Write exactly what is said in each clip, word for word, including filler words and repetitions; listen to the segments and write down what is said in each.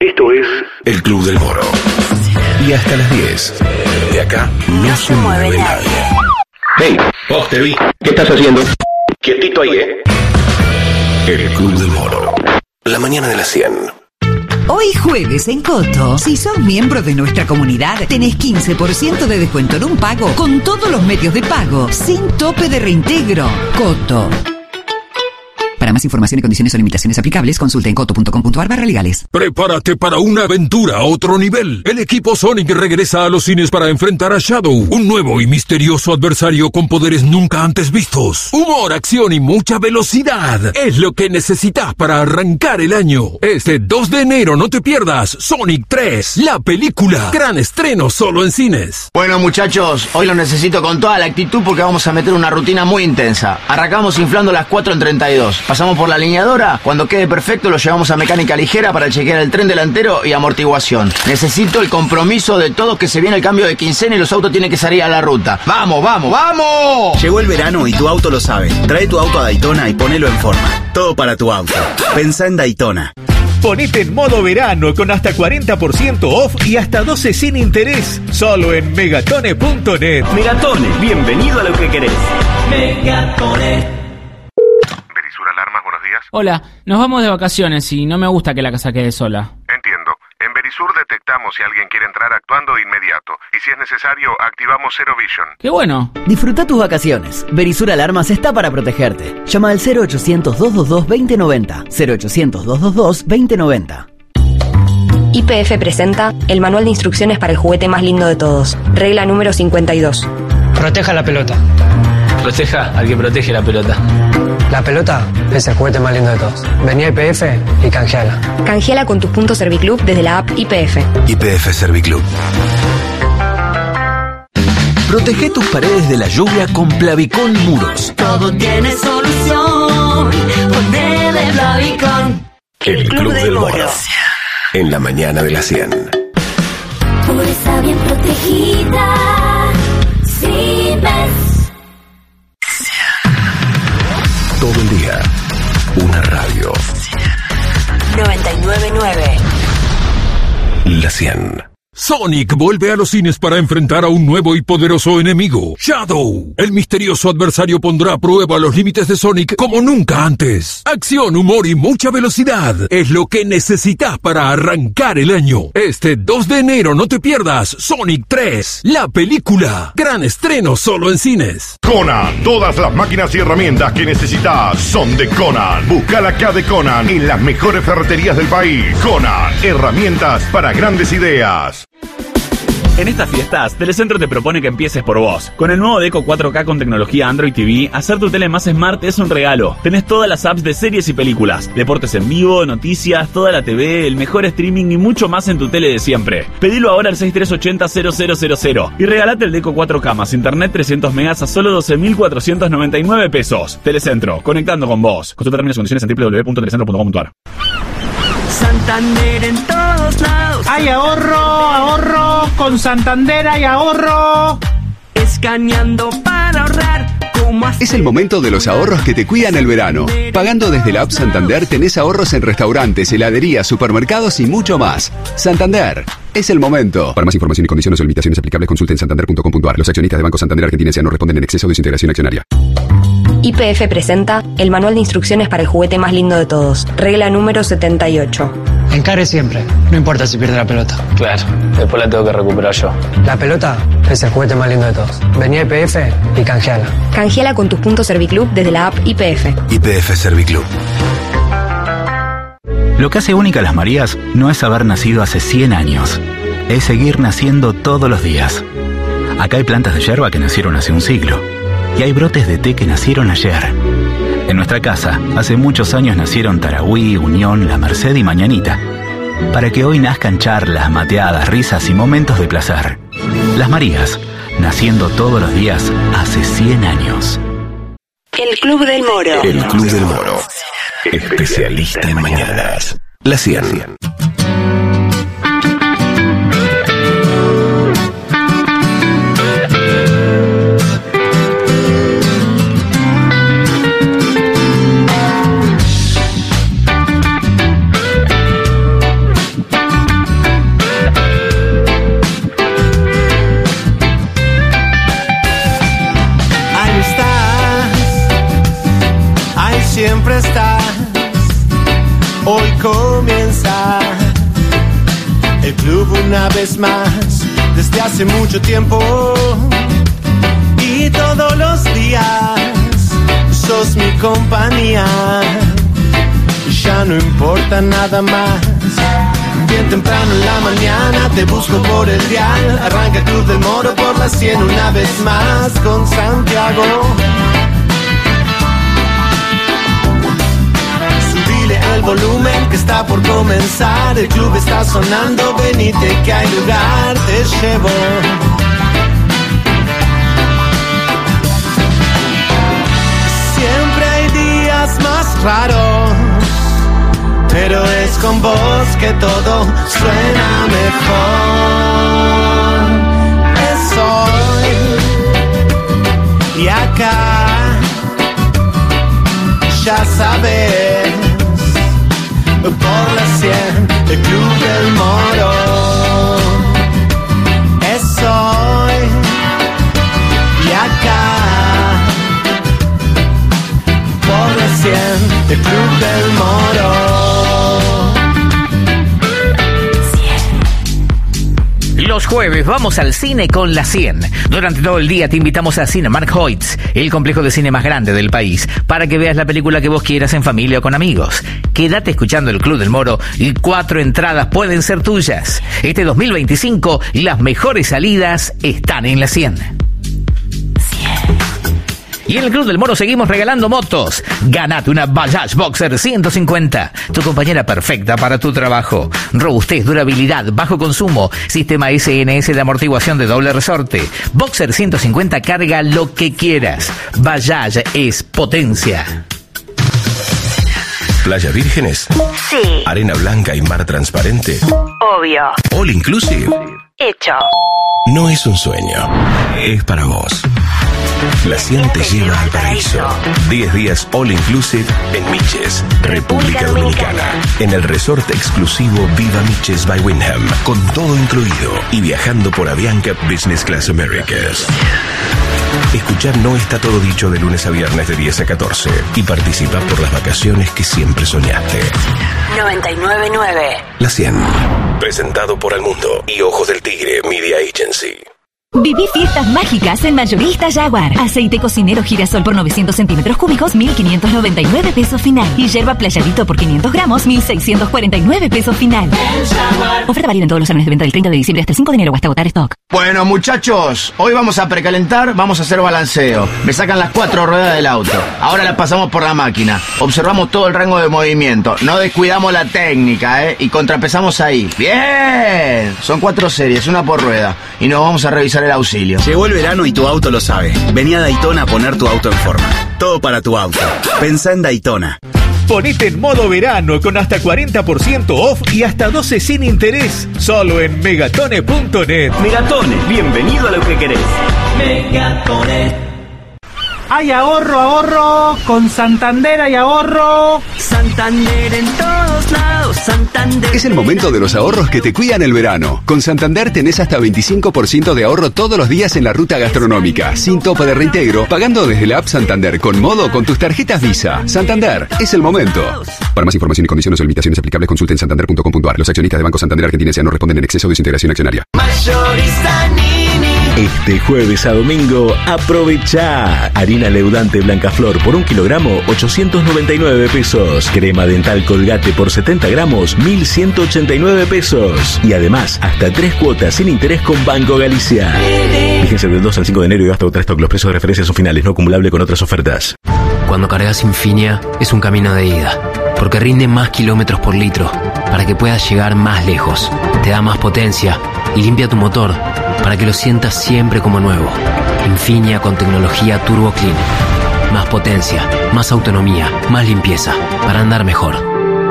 Esto es El Club del Moro. Y hasta las diez. De acá no, no se mueve nadie. Hey, vos te vi. ¿Qué estás haciendo? Quietito ahí, ¿eh? El Club del Moro. La mañana de las cien. Hoy jueves en Coto, si sos miembro de nuestra comunidad, tenés quince por ciento de descuento en un pago con todos los medios de pago, sin tope de reintegro. Coto. Para más información y condiciones o limitaciones aplicables, consulta en coto punto com punto a r barra legales. Prepárate para una aventura a otro nivel. El equipo Sonic regresa a los cines para enfrentar a Shadow, un nuevo y misterioso adversario con poderes nunca antes vistos. Humor, acción y mucha velocidad es lo que necesitas para arrancar el año. Este dos de enero no te pierdas Sonic tres, la película. Gran estreno solo en cines. Bueno, muchachos, hoy lo necesito con toda la actitud porque vamos a meter una rutina muy intensa. Arrancamos inflando las cuatro en treinta y dos. Pasamos por la alineadora, cuando quede perfecto lo llevamos a mecánica ligera para chequear el tren delantero y amortiguación. Necesito el compromiso de todos que se viene el cambio de quincena y los autos tienen que salir a la ruta. ¡Vamos, vamos, vamos! Llegó el verano y tu auto lo sabe. Trae tu auto a Daytona y ponelo en forma. Todo para tu auto. Pensá en Daytona. Ponete en modo verano con hasta cuarenta por ciento off y hasta doce sin interés. Solo en megatone punto net. Megatone, bienvenido a lo que querés. Megatone. Alarmas, buenos días. Hola, nos vamos de vacaciones y no me gusta que la casa quede sola. Entiendo. En Verisur detectamos si alguien quiere entrar actuando de inmediato. Y si es necesario, activamos Zero Vision. ¡Qué bueno! Disfruta tus vacaciones. Verisur Alarmas está para protegerte. Llama al cero ochocientos, doscientos veintidós, veinte noventa. cero ochocientos, doscientos veintidós, veinte noventa. Y P F presenta el manual de instrucciones para el juguete más lindo de todos. Regla número cincuenta y dos. Proteja la pelota. Proteja al que protege la pelota. La pelota es el juguete más lindo de todos. Vení a I P F y canjeala. Canjeala con tus puntos Serviclub desde la app I P F. I P F Serviclub. Protege tus paredes de la lluvia con Plavicón Muros. Todo tiene solución. Ponele Plavicón. El, el Club, Club del Moro. Moro. En la mañana de las cien. Tú está bien protegida. Si ves. Todo el día, una radio. noventa y nueve punto nueve. La cien. Sonic vuelve a los cines para enfrentar a un nuevo y poderoso enemigo, Shadow. El misterioso adversario pondrá a prueba los límites de Sonic como nunca antes. Acción, humor y mucha velocidad es lo que necesitas para arrancar el año. Este dos de enero no te pierdas Sonic tres, la película. Gran estreno solo en cines. Conan, todas las máquinas y herramientas que necesitas son de Conan. Buscala acá de Conan en las mejores ferreterías del país. Conan, herramientas para grandes ideas. En estas fiestas, Telecentro te propone que empieces por vos. Con el nuevo Deco cuatro K con tecnología Android T V, hacer tu tele más smart es un regalo. Tenés todas las apps de series y películas, deportes en vivo, noticias, toda la T V, el mejor streaming y mucho más en tu tele de siempre. Pedilo ahora al seis tres ocho cero, cero cero cero cero y regalate el Deco cuatro K más internet trescientos megas a solo doce mil cuatrocientos noventa y nueve pesos. Telecentro, conectando con vos. Consulta términos y condiciones en doble u doble u doble u punto telecentro punto com punto a r. Santander en todos lados. ¡Hay ahorro, ahorro! Con Santander hay ahorro. Escaneando para ahorrar. Es el momento de los ahorros que te cuidan el verano. Pagando desde la app Santander tenés ahorros en restaurantes, heladerías, supermercados y mucho más. Santander, es el momento. Para más información y condiciones o limitaciones aplicables, consulten santander punto com punto a r. Los accionistas de Banco Santander Argentina S A no responden en exceso de su integración accionaria. I P F presenta el manual de instrucciones para el juguete más lindo de todos. Regla número setenta y ocho. Encare siempre, no importa si pierde la pelota. Claro, después la tengo que recuperar yo. La pelota es el juguete más lindo de todos. Vení a I P F y canjeala. Canjeala con tus puntos Serviclub desde la app I P F. I P F Serviclub. Lo que hace única a las Marías no es haber nacido hace cien años. Es seguir naciendo todos los días. Acá hay plantas de yerba que nacieron hace un siglo. Y hay brotes de té que nacieron ayer. En nuestra casa, hace muchos años nacieron Tarahui, Unión, La Merced y Mañanita. Para que hoy nazcan charlas, mateadas, risas y momentos de placer. Las Marías, naciendo todos los días hace cien años. El Club del Moro. El Club del Moro. Especialista en mañanas. La cien. comienza el club una vez más, desde hace mucho tiempo. Y todos los días sos mi compañía. Ya no importa nada más. Bien temprano en la mañana te busco por el dial. Arranca el Club del Moro por la cien una vez más con Santiago. Subile el volumen que está por comenzar. El club está sonando, venite que hay lugar, te llevo. Siempre hay días más raros, pero es con vos que todo suena mejor. Es hoy y acá, ya sabes, por la cien, el Club del Moro. Es hoy y acá, por la cien, el Club del Moro. Los jueves vamos al cine con la cien. Durante todo el día te invitamos a Cinemark Hoyts, el complejo de cine más grande del país, para que veas la película que vos quieras en familia o con amigos. Quédate escuchando el Club del Moro y cuatro entradas pueden ser tuyas. Este dos mil veinticinco, las mejores salidas están en la cien. Y en el Club del Moro seguimos regalando motos. Ganate una Bajaj Boxer ciento cincuenta, tu compañera perfecta para tu trabajo. Robustez, durabilidad, bajo consumo, sistema S N S de amortiguación de doble resorte. Boxer ciento cincuenta carga lo que quieras. Bajaj es potencia. ¿Playa Vírgenes? Sí. ¿Arena blanca y mar transparente? Obvio. ¿All inclusive? Hecho. No es un sueño, es para vos. La cien te lleva al paraíso. diez días all inclusive en Miches, República Dominicana. En el resort exclusivo Viva Miches by Wyndham, con todo incluido y viajando por Avianca Business Class Americas. Escuchar No Está Todo Dicho de lunes a viernes de diez a catorce y participa por las vacaciones que siempre soñaste. noventa y nueve punto nueve. La cien. Presentado por El Mundo y Ojos del Tigre Media Agency. Viví fiestas mágicas en Mayorista Jaguar. Aceite cocinero girasol por novecientos centímetros cúbicos, mil quinientos noventa y nueve pesos final. Y yerba playadito por quinientos gramos, mil seiscientos cuarenta y nueve pesos final. Oferta válida en todos los salones de venta del treinta de diciembre hasta el cinco de enero o hasta agotar stock. Bueno, muchachos, hoy vamos a precalentar, vamos a hacer balanceo. Me sacan las cuatro ruedas del auto. Ahora las pasamos por la máquina. Observamos todo el rango de movimiento. No descuidamos la técnica, ¿eh? Y contrapesamos ahí. ¡Bien! Son cuatro series, una por rueda. Y nos vamos a revisar el auxilio. Llegó el verano y tu auto lo sabe. Vení a Daytona a poner tu auto en forma. Todo para tu auto. Pensá en Daytona. Ponete en modo verano con hasta cuarenta por ciento off y hasta doce sin interés. Solo en megatone punto net. Megatone, bienvenido a lo que querés. Megatone. Hay ahorro, ahorro, con Santander hay ahorro. Santander en todos lados, Santander. Es el momento de los ahorros que te cuidan el verano. Con Santander tenés hasta veinticinco por ciento de ahorro todos los días en la ruta gastronómica, sin tope de reintegro, pagando desde la app Santander con modo con tus tarjetas Visa. Santander, es el momento. Para más información y condiciones o limitaciones aplicables, consulten santander punto com punto a r. Los accionistas de Banco Santander Argentina S A no responden en exceso de desintegración accionaria. Mayorista Nini. Este jueves a domingo, aprovecha harina leudante Blancaflor por un kilogramo, ochocientos noventa y nueve pesos. Crema dental Colgate por setenta gramos, mil ciento ochenta y nueve pesos. Y además, hasta tres cuotas sin interés con Banco Galicia. Fíjense del dos al cinco de enero y hasta otra stock. Los precios de referencia son finales, no acumulable con otras ofertas. Cuando cargas Infinia, es un camino de ida, porque rinde más kilómetros por litro, para que puedas llegar más lejos. Te da más potencia y limpia tu motor, para que lo sientas siempre como nuevo. Infinia con tecnología Turbo Clean. Más potencia, más autonomía, más limpieza, para andar mejor.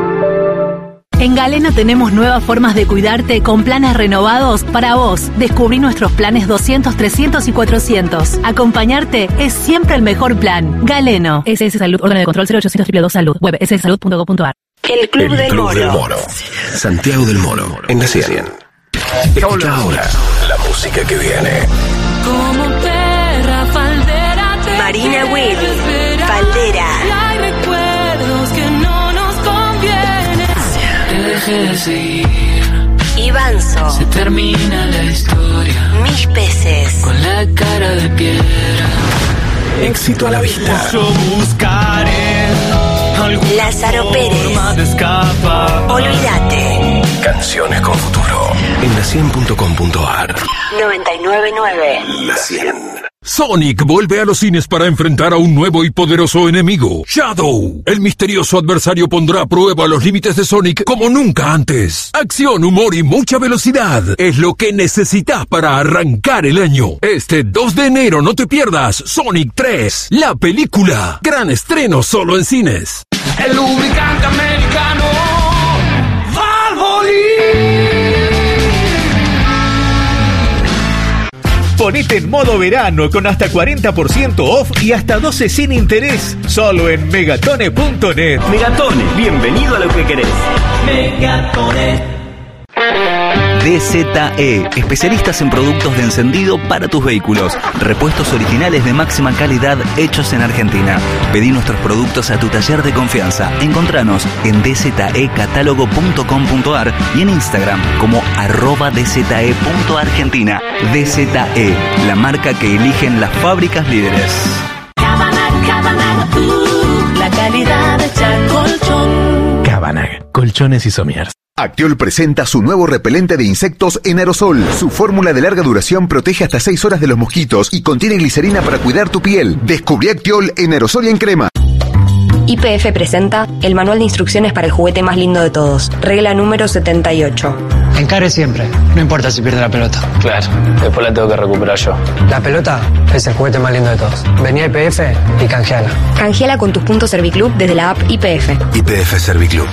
En Galeno tenemos nuevas formas de cuidarte con planes renovados para vos. Descubrí nuestros planes doscientos, trescientos y cuatrocientos. Acompañarte es siempre el mejor plan. Galeno. S S Salud, órgano de control cero ochocientos dos dos Salud. Web s s salud punto com punto a r. El Club, el del, Club Moro. del Moro. Santiago del Moro, en la cien. Escucha ahora la música que viene. Como perra faldera. Marina Willy, Faldera. Hay recuerdos que no nos convienen. deje de seguir. Ivanzo. Se termina la historia. Mis peces. Con la cara de piedra. Éxito a la vista. Yo buscaré Lázaro Pérez. de escapar. Olvídate. Canciones con futuro. En la cien punto com punto ar. noventa y nueve punto nueve. La cien. Sonic vuelve a los cines para enfrentar a un nuevo y poderoso enemigo, Shadow. El misterioso adversario pondrá a prueba los límites de Sonic como nunca antes. Acción, humor y mucha velocidad es lo que necesitas para arrancar el año. Este dos de enero no te pierdas Sonic tres, la película. Gran estreno solo en cines. El lubricante americano Valvoline. Ponete en modo verano con hasta cuarenta por ciento off y hasta doce sin interés. Solo en megatone punto net. Megatone, bienvenido a lo que querés. Megatone. D Z E, especialistas en productos de encendido para tus vehículos. Repuestos originales de máxima calidad hechos en Argentina. Pedí nuestros productos a tu taller de confianza. Encontranos en d z e catálogo punto com punto ar y en Instagram como arroba d z e punto argentina. D Z E, la marca que eligen las fábricas líderes. Cabanag, Cabanag, uh, la calidad hecha colchón. Cabanag, colchones y somiers. Actiol presenta su nuevo repelente de insectos en aerosol. Su fórmula de larga duración protege hasta seis horas de los mosquitos y contiene glicerina para cuidar tu piel. Descubrí Actiol en aerosol y en crema. Y P F presenta el manual de instrucciones para el juguete más lindo de todos. Regla número setenta y ocho. Encare siempre, no importa si pierde la pelota. Claro, después la tengo que recuperar yo. La pelota es el juguete más lindo de todos. Vení a I P F y canjeala. Canjeala con tus puntos Serviclub desde la app I P F. I P F Serviclub.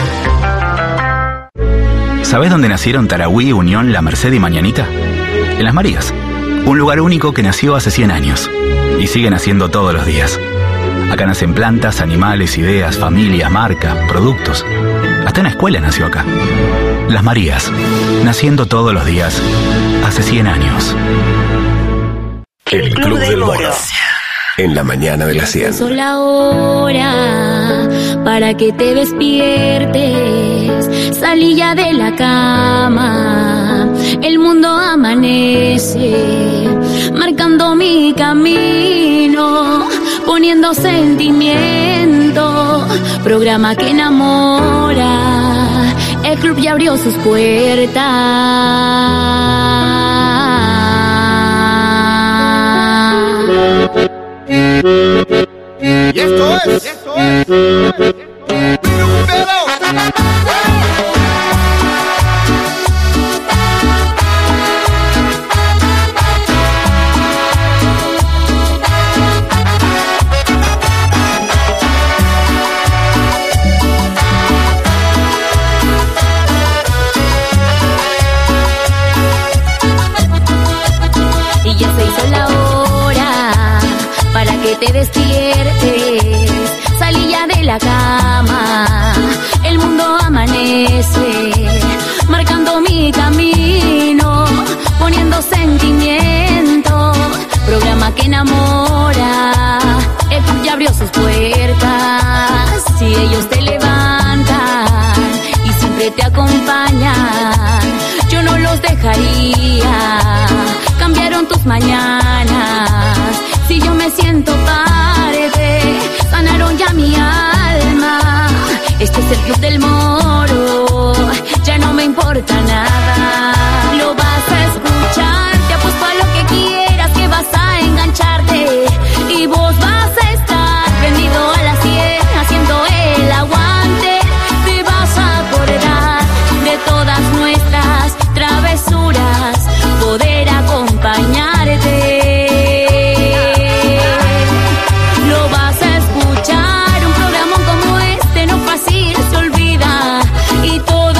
¿Sabés dónde nacieron Tarahui, Unión, La Merced y Mañanita? En Las Marías. Un lugar único que nació hace cien años. Y sigue naciendo todos los días. Acá nacen plantas, animales, ideas, familias, marcas, productos. Hasta una escuela nació acá. Las Marías. Naciendo todos los días. Hace cien años. El Club del Moro. En la mañana de las cien. Es la hora para que te despiertes. Salí ya de la cama. El mundo amanece, marcando mi camino, poniendo sentimiento. Programa que enamora. El club ya abrió sus puertas. Y esto es, esto es, y ya se hizo la hora para que te despiertes. Salí ya de la cama, el mundo amanece, marcando mi camino, poniendo sentimiento. Programa que enamora, el club ya abrió sus puertas. Si ellos te levantan y siempre te acompañan, yo no los dejaría. Cambiaron tus mañanas. Si yo me siento tarde, sanaron ya mi alma. Este es el Club del Moro, ya no me importa nada. Lo vas a escuchar, te apuesto a lo que quieras, que vas a engancharte. Y vos vas a estar prendido a las cien, haciendo el aguante. Te vas a acordar de todas nuestras travesuras, poder acompañarte. Y todo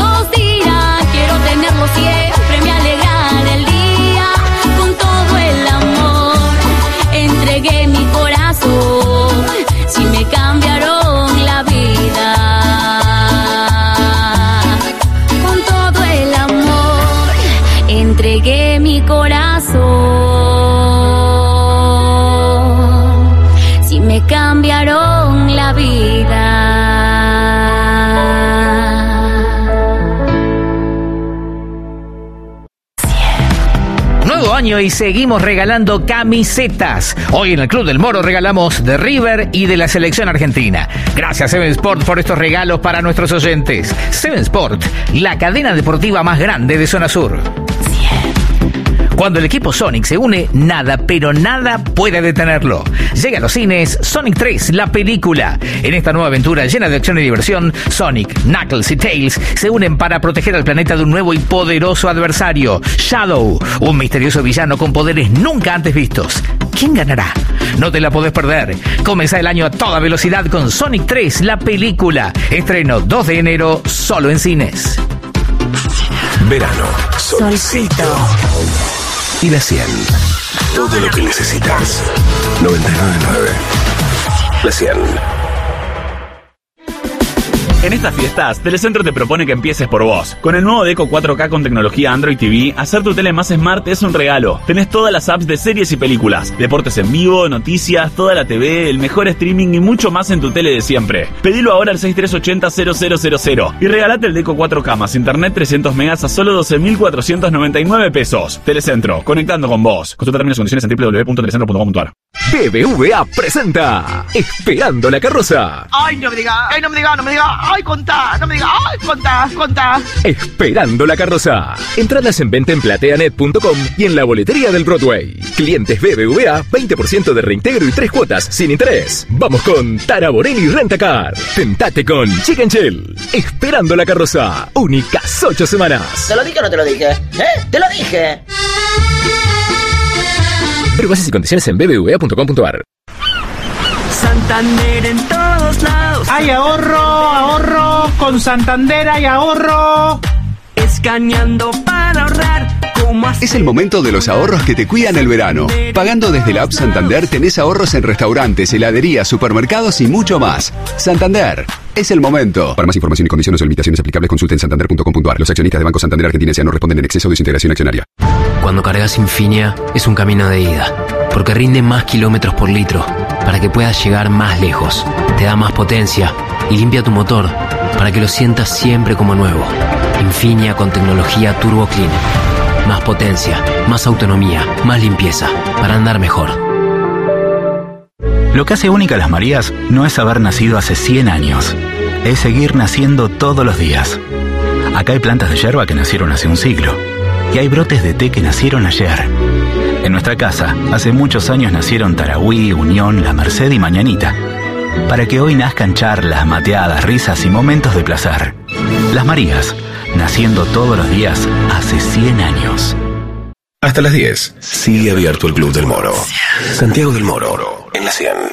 Segundo año y seguimos regalando camisetas. Hoy en el Club del Moro regalamos de River y de la selección argentina. Gracias Seven Sport por estos regalos para nuestros oyentes. Seven Sport, la cadena deportiva más grande de Zona Sur. Cuando el equipo Sonic se une, nada, pero nada puede detenerlo. Llega a los cines Sonic tres, la película. En esta nueva aventura llena de acción y diversión, Sonic, Knuckles y Tails se unen para proteger al planeta de un nuevo y poderoso adversario, Shadow, un misterioso villano con poderes nunca antes vistos. ¿Quién ganará? No te la podés perder. Comienza el año a toda velocidad con Sonic tres, la película. Estreno dos de enero, solo en cines. Verano, solcito. Y la cien. Todo lo que necesitas. noventa y nueve punto nueve. La cien. En estas fiestas, Telecentro te propone que empieces por vos. Con el nuevo Deco cuatro K con tecnología Android T V, hacer tu tele más smart es un regalo. Tenés todas las apps de series y películas, deportes en vivo, noticias, toda la T V, el mejor streaming y mucho más en tu tele de siempre. Pedilo ahora al seis tres ocho cero cero cero cero cero y regalate el Deco cuatro K más internet trescientos megas a solo doce mil cuatrocientos noventa y nueve pesos. Telecentro, conectando con vos. Consulta términos y condiciones en doble u doble u doble u punto telecentro punto com punto a r. B B V A presenta Esperando la carroza. Ay, no me diga, ay, no me diga, no me diga, ay, contá, no me diga, ay, contá, contá. Esperando la carroza. Entradas en venta en plateanet punto com y en la boletería del Broadway. Clientes B B V A, veinte por ciento de reintegro y tres cuotas sin interés. Vamos con Tara Borelli Rentacar. Tentate con Chicken Chill. Esperando la carroza. Únicas ocho semanas. ¿Te lo dije o no te lo dije? ¿Eh? ¡Te lo dije! Pero bases y condiciones en b b v a punto com punto a r. Santander en todos lados. Hay ahorro, ahorro. Con Santander hay ahorro. Escaneando para ahorrar. ¿Cómo hacer? Es el momento de los ahorros que te cuidan el verano. Pagando desde la app Santander tenés ahorros en restaurantes, heladerías, supermercados y mucho más. Santander, es el momento. Para más información y condiciones o limitaciones aplicables, consulte en santander punto com punto a r. Los accionistas de Banco Santander Argentina S A no responden en exceso de su integración accionaria. Cuando cargas Infinia es un camino de ida, porque rinde más kilómetros por litro, para que puedas llegar más lejos. Te da más potencia y limpia tu motor, para que lo sientas siempre como nuevo. Infinia con tecnología Turbo Clean. Más potencia, más autonomía, más limpieza, para andar mejor. Lo que hace única a las Marías no es haber nacido hace cien años, es seguir naciendo todos los días. Acá hay plantas de yerba que nacieron hace un siglo, y hay brotes de té que nacieron ayer. En nuestra casa, hace muchos años nacieron Tarahui, Unión, La Merced y Mañanita, para que hoy nazcan charlas, mateadas, risas y momentos de placer. Las Marías, naciendo todos los días hace cien años. Hasta las diez. Sigue abierto el Club del Moro. Santiago del Moro, en la cien.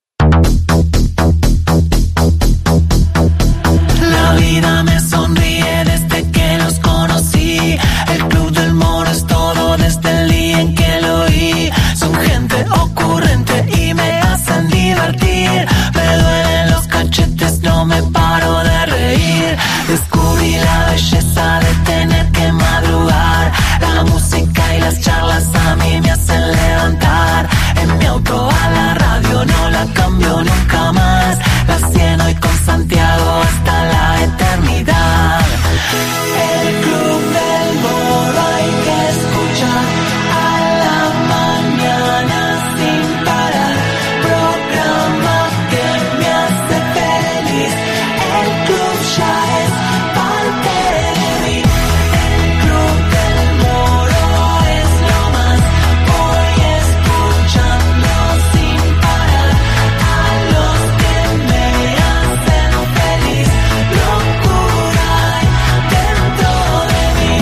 La vida me sonríe desde que los conocí. El Club del Moro es todo desde el día en que lo oí. Son gente ocurrente y me hacen divertir. Me duelen los cachetes, no me paro de reír. Descubrí la belleza de tener que madrugar. La música y las charlas a mí me hacen levantar. En mi auto a la radio no la cambio nunca más. La cien hoy con Santiago hasta la eternidad. El Club del Moro hay que escuchar a la mañana sin parar. Programa que me hace feliz. El club ya es parte de mí. El Club del Moro es lo más. Voy escuchando sin parar a los que me hacen feliz. Locura hay dentro de mí.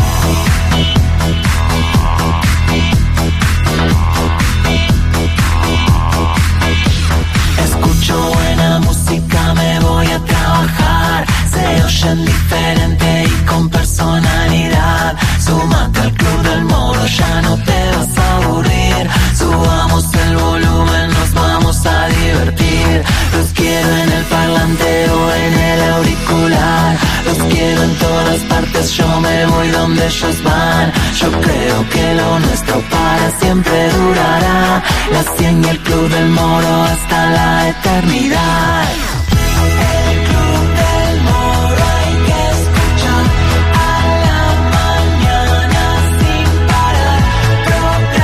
Escucho buena música, me voy a trabajar. Se oyen diferente y con personalidad. Súmate al Club del Moro, ya no te vas a aburrir. Subamos el volumen, nos vamos a divertir. Los quiero en el parlante o en el auricular. Los quiero en todas partes, yo me voy donde ellos van. Yo creo que lo nuestro para siempre durará. La cien y el Club del Moro hasta la eternidad. El Club del Moro hay que escuchar a la mañana sin parar.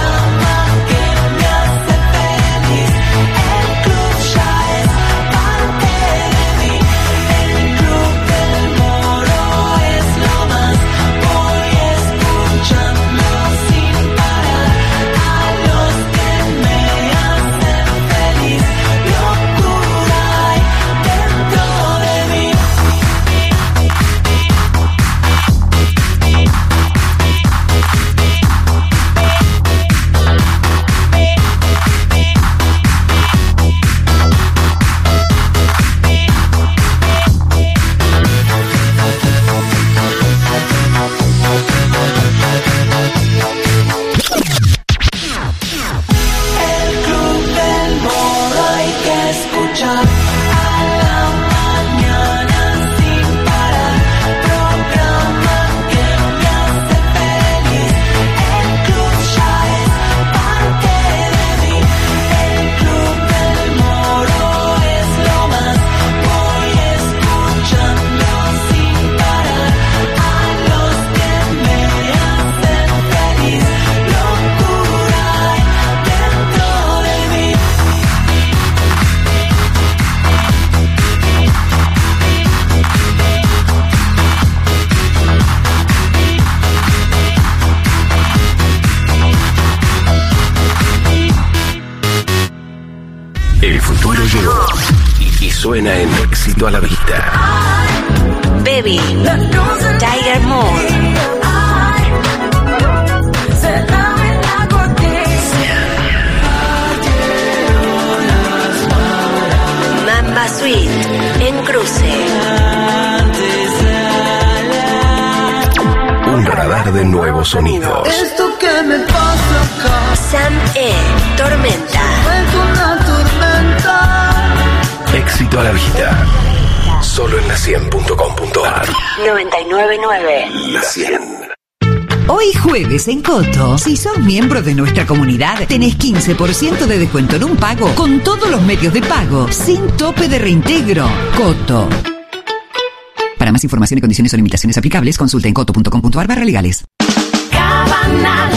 suena en Éxito a la Vista. Baby, Tiger Moore. Mamba Suite, en cruce. Un radar de nuevos sonidos. Esto que me pasa acá. Sam E, Tormenta. Es una tormenta. Éxito a la Vista. Solo en la cien punto com punto a r. noventa y nueve punto nueve. La cien. Hoy jueves en Coto, si sos miembro de nuestra comunidad, tenés quince por ciento de descuento en un pago con todos los medios de pago, sin tope de reintegro. Coto. Para más información y condiciones o limitaciones aplicables, consulta en coto punto com punto a r barra legales. Cabana,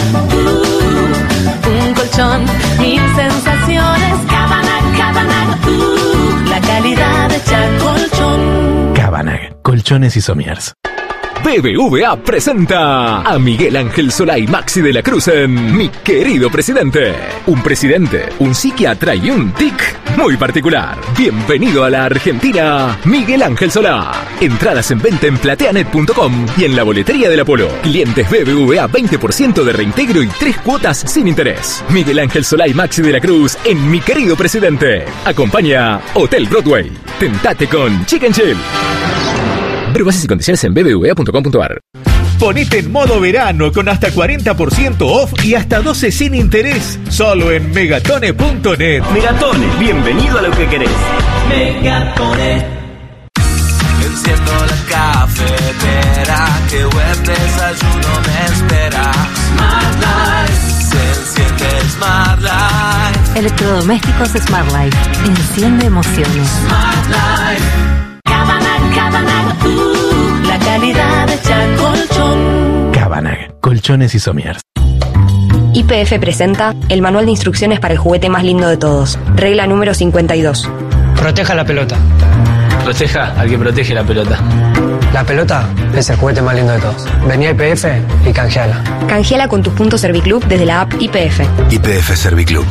uh, un colchón, mil sensaciones. Cabana, Cabana, uh, la calidad hecha colchón. Cabanag, colchones y somiers. B B V A presenta a Miguel Ángel Solá y Maxi de la Cruz en Mi Querido Presidente. Un presidente, un psiquiatra y un tic muy particular. Bienvenido a la Argentina, Miguel Ángel Solá. Entradas en venta en plateanet punto com y en la boletería del Apolo. Clientes B B V A veinte por ciento de reintegro y tres cuotas sin interés. Miguel Ángel Solá y Maxi de la Cruz en Mi Querido Presidente. Acompaña Hotel Broadway. Tentate con Chicken Chill. Ver bases y condiciones en b b v a punto com punto a r. Ponete en modo verano con hasta cuarenta por ciento off y hasta doce sin interés. Solo en megatone punto net. Megatone, bienvenido a lo que querés. Megatone. Enciendo la cafetera, qué buen desayuno me espera. Smart Life. Se enciende Smart Life. Electrodomésticos Smart Life. Enciende emociones. Smart Life. Cabana, Cabana, uh, la calidad hecha colchón. Cabanag, colchones y somiers. Y P F presenta el manual de instrucciones para el juguete más lindo de todos. Regla número cincuenta y dos. Proteja la pelota. Proteja al que protege la pelota. La pelota es el juguete más lindo de todos. Vení a I P F y canjeala. Canjeala con tus puntos Serviclub desde la app I P F. I P F Serviclub.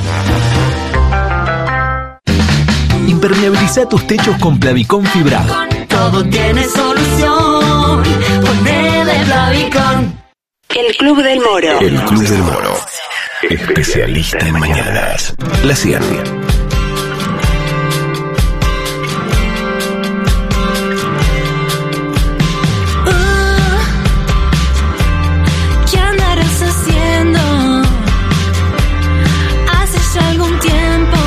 Impermeabiliza tus techos con Plavicón fibrado. Todo tiene solución. Ponele Plavicón. El Club del Moro. El Club del Moro. Especialista en mañanas. La cien. ¿Qué andarás haciendo? Hace ya algún tiempo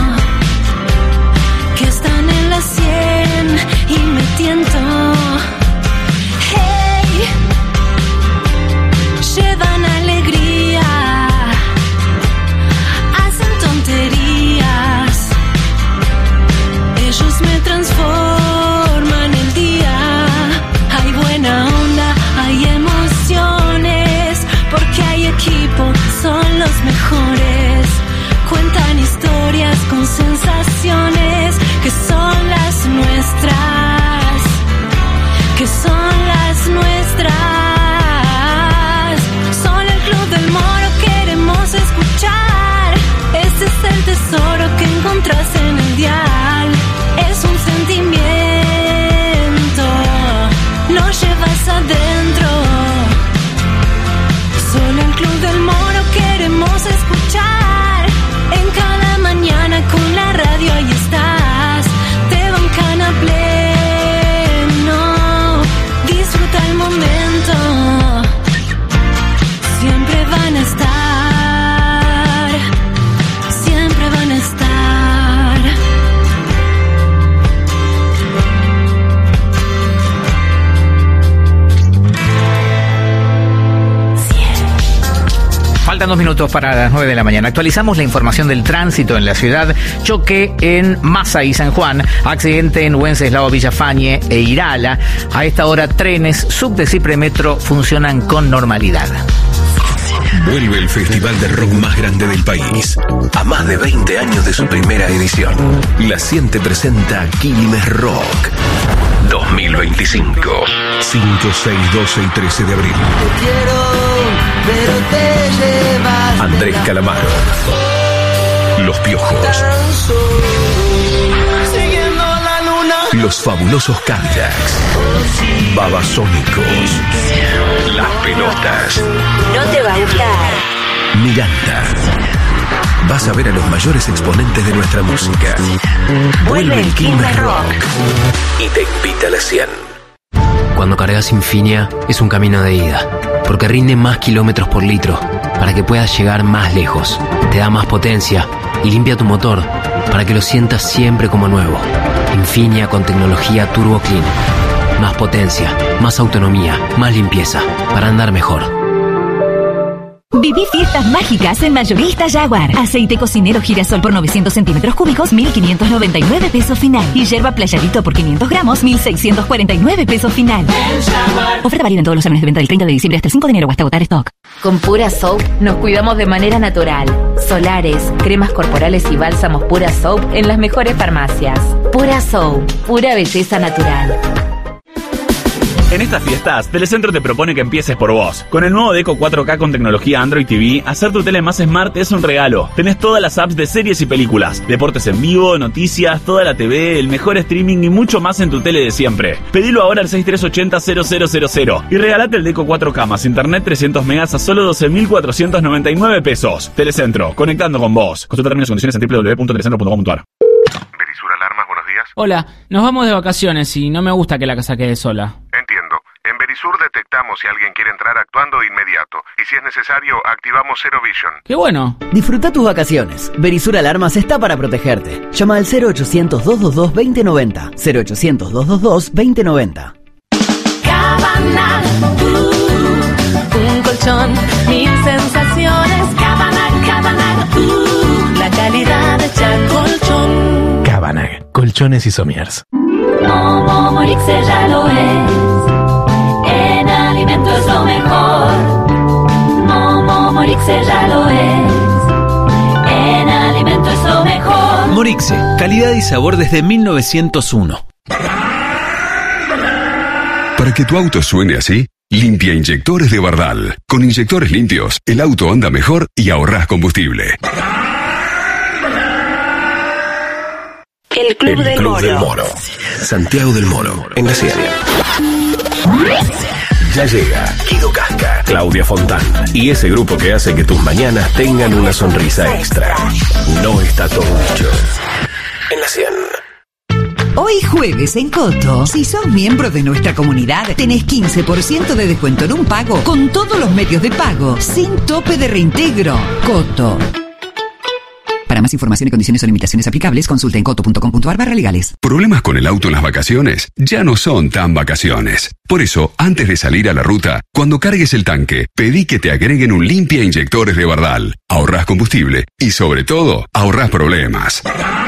que están en la cien y me tiento. Hey, llevan alegría, hacen tonterías. Ellos me transforman el día. Hay buena onda, hay emociones, porque hay equipo, son los mejores. Cuentan historias con sensaciones que son las nuestras, que son las nuestras. Son el Club del Moro, queremos escuchar. Ese es el tesoro que encontrás en el dial. Es un sentimiento, lo llevas adentro. Solo el Club del Moro queremos escuchar. En cada mañana con la radio ahí estás. Te bancan a pleno. Disfruta el momento. Siempre van a estar. Siempre van a estar. Faltan dos minutos para las nueve de la mañana. Actualizamos la información del tránsito en la ciudad. Choque en Massa y San Juan. Accidente en Wenceslao, Villafañe e Irala. A esta hora, trenes, subtes y premetro funcionan con normalidad. Vuelve el festival de rock más grande del país. A más de veinte años de su primera edición. La cien te presenta Quilmes Rock dos mil veinticinco. cinco, seis, doce y trece de abril. Te quiero, pero te llevas. Andrés Calamaro. Los Piojos. Siguiendo la Los fabulosos Cadillacs. Babasónicos. Las pelotas. No te va a gustar. Miranda. Vas a ver a los mayores exponentes de nuestra música. Vuelve el Quilmes Rock y te invita a la cien. Cuando cargas Infinia es un camino de ida, porque rinde más kilómetros por litro para que puedas llegar más lejos. Te da más potencia y limpia tu motor para que lo sientas siempre como nuevo. Infinia con tecnología Turbo Clean. Más potencia, más autonomía, más limpieza para andar mejor. Viví fiestas mágicas en Mayorista Jaguar. Aceite cocinero girasol por novecientos centímetros cúbicos, mil quinientos noventa y nueve pesos final. Y yerba playadito por quinientos gramos, mil seiscientos cuarenta y nueve pesos final. Oferta válida en todos los salones de venta del treinta de diciembre hasta el cinco de enero o hasta agotar stock. Con Pura Soap nos cuidamos de manera natural. Solares, cremas corporales y bálsamos Pura Soap en las mejores farmacias. Pura Soap, pura belleza natural. En estas fiestas, Telecentro te propone que empieces por vos. Con el nuevo Deco cuatro K con tecnología Android T V, hacer tu tele más smart es un regalo. Tenés todas las apps de series y películas, deportes en vivo, noticias, toda la T V, el mejor streaming y mucho más en tu tele de siempre. Pedilo ahora al seis tres ocho cero cero cero cero cero y regalate el Deco cuatro K más internet trescientos megas a solo doce mil cuatrocientos noventa y nueve pesos. Telecentro, conectando con vos. Consulta términos y condiciones en doble u doble u doble u punto telecentro punto com punto a r. Berisur Alarmas, buenos días. Hola, nos vamos de vacaciones y no me gusta que la casa quede sola. Entiendo. En Berisur detectamos si alguien quiere entrar actuando de inmediato. Y si es necesario, activamos Zero Vision. ¡Qué bueno! Disfruta tus vacaciones. Berisur Alarmas está para protegerte. Llama al cero ochocientos, doscientos veintidós, veinte noventa. cero ochocientos, doscientos veintidós, veinte noventa. Cabanal, uh, un colchón, mil sensaciones. Cabanal, Cabanal, uh, la calidad hecha colchón. Cabanal, colchones y somiers. Momo Morixe ya lo es. En alimento es lo mejor. Momo Morixe ya lo es. En alimento es lo mejor. Morixe, calidad y sabor desde mil novecientos uno. Para que tu auto suene así, limpia inyectores de Bardal. Con inyectores limpios, el auto anda mejor y ahorrás combustible. El Club, el del, Club Moro. del Moro. Santiago del Moro, en la cien. Ya llega Guido Casca, Claudia Fontán y ese grupo que hace que tus mañanas tengan una sonrisa extra. No está todo dicho. En la cien. Hoy jueves en Coto, si sos miembro de nuestra comunidad, tenés quince por ciento de descuento en un pago con todos los medios de pago, sin tope de reintegro. Coto. Para más información y condiciones o limitaciones aplicables, consulte en coto punto com punto a r barra legales. ¿Problemas con el auto en las vacaciones? Ya no son tan vacaciones. Por eso, antes de salir a la ruta, cuando cargues el tanque, pedí que te agreguen un limpia inyectores de Bardal. Ahorrás combustible y, sobre todo, ahorrás problemas.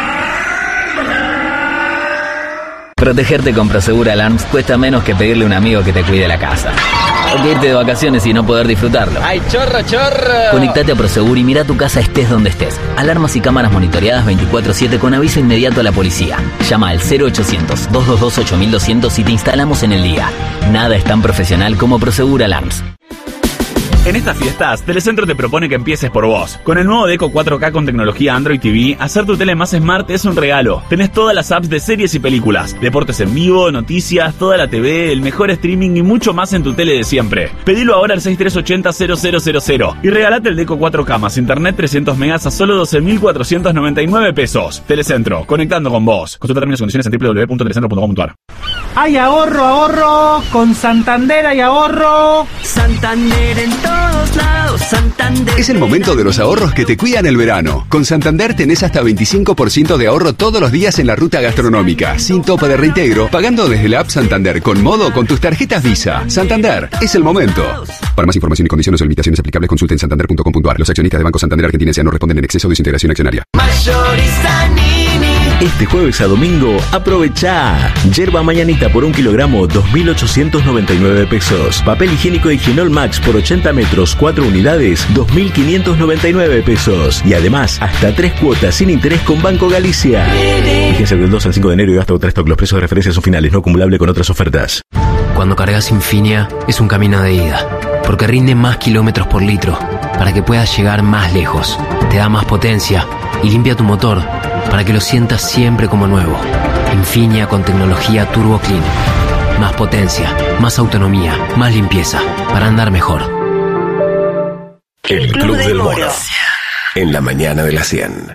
Protegerte con Prosegur Alarms cuesta menos que pedirle a un amigo que te cuide la casa. O que irte de vacaciones y no poder disfrutarlo. ¡Ay, chorro, chorro! Conectate a Prosegur y mira tu casa estés donde estés. Alarmas y cámaras monitoreadas veinticuatro siete con aviso inmediato a la policía. Llama al cero ochocientos, doscientos veintidós, ocho mil doscientos y te instalamos en el día. Nada es tan profesional como Prosegur Alarms. En estas fiestas, Telecentro te propone que empieces por vos. Con el nuevo Deco cuatro K con tecnología Android T V, hacer tu tele más smart es un regalo. Tenés todas las apps de series y películas, deportes en vivo, noticias, toda la T V, el mejor streaming y mucho más en tu tele de siempre. Pedilo ahora al seis tres ocho cero cero cero cero cero y regalate el Deco cuatro K más internet trescientos megas a solo doce mil cuatrocientos noventa y nueve pesos. Telecentro, conectando con vos. Consulta términos y condiciones en doble u doble u doble u punto telecentro punto com punto a r. Hay ahorro, ahorro, con Santander hay ahorro. Santander en todos lados, Santander. Es el momento de los ahorros que te cuidan el verano. Con Santander tenés hasta veinticinco por ciento de ahorro todos los días en la ruta gastronómica, sin tope de reintegro, pagando desde la app Santander con modo con tus tarjetas Visa. Santander, es el momento. Para más información y condiciones o limitaciones aplicables, consulte en santander punto com punto a r. Los accionistas de Banco Santander Argentina S A no responden en exceso de su integración accionaria. Mayorista Nini. Este jueves a domingo, aprovechá. Yerba mañanita por un kilogramo, dos mil ochocientos noventa y nueve pesos. Papel higiénico Higienol Max por ochenta metros, cuatro unidades, dos mil quinientos noventa y nueve pesos. Y además, hasta tres cuotas sin interés con Banco Galicia. Vigencia del dos al cinco de enero y hasta otra stock. Los precios de referencia son finales, no acumulable con otras ofertas. Cuando cargas Infinia es un camino de ida, porque rinde más kilómetros por litro para que puedas llegar más lejos. Te da más potencia y limpia tu motor para que lo sientas siempre como nuevo. Infinia con tecnología Turbo Clean. Más potencia, más autonomía, más limpieza para andar mejor. El Club del Moro. En la mañana de las cien.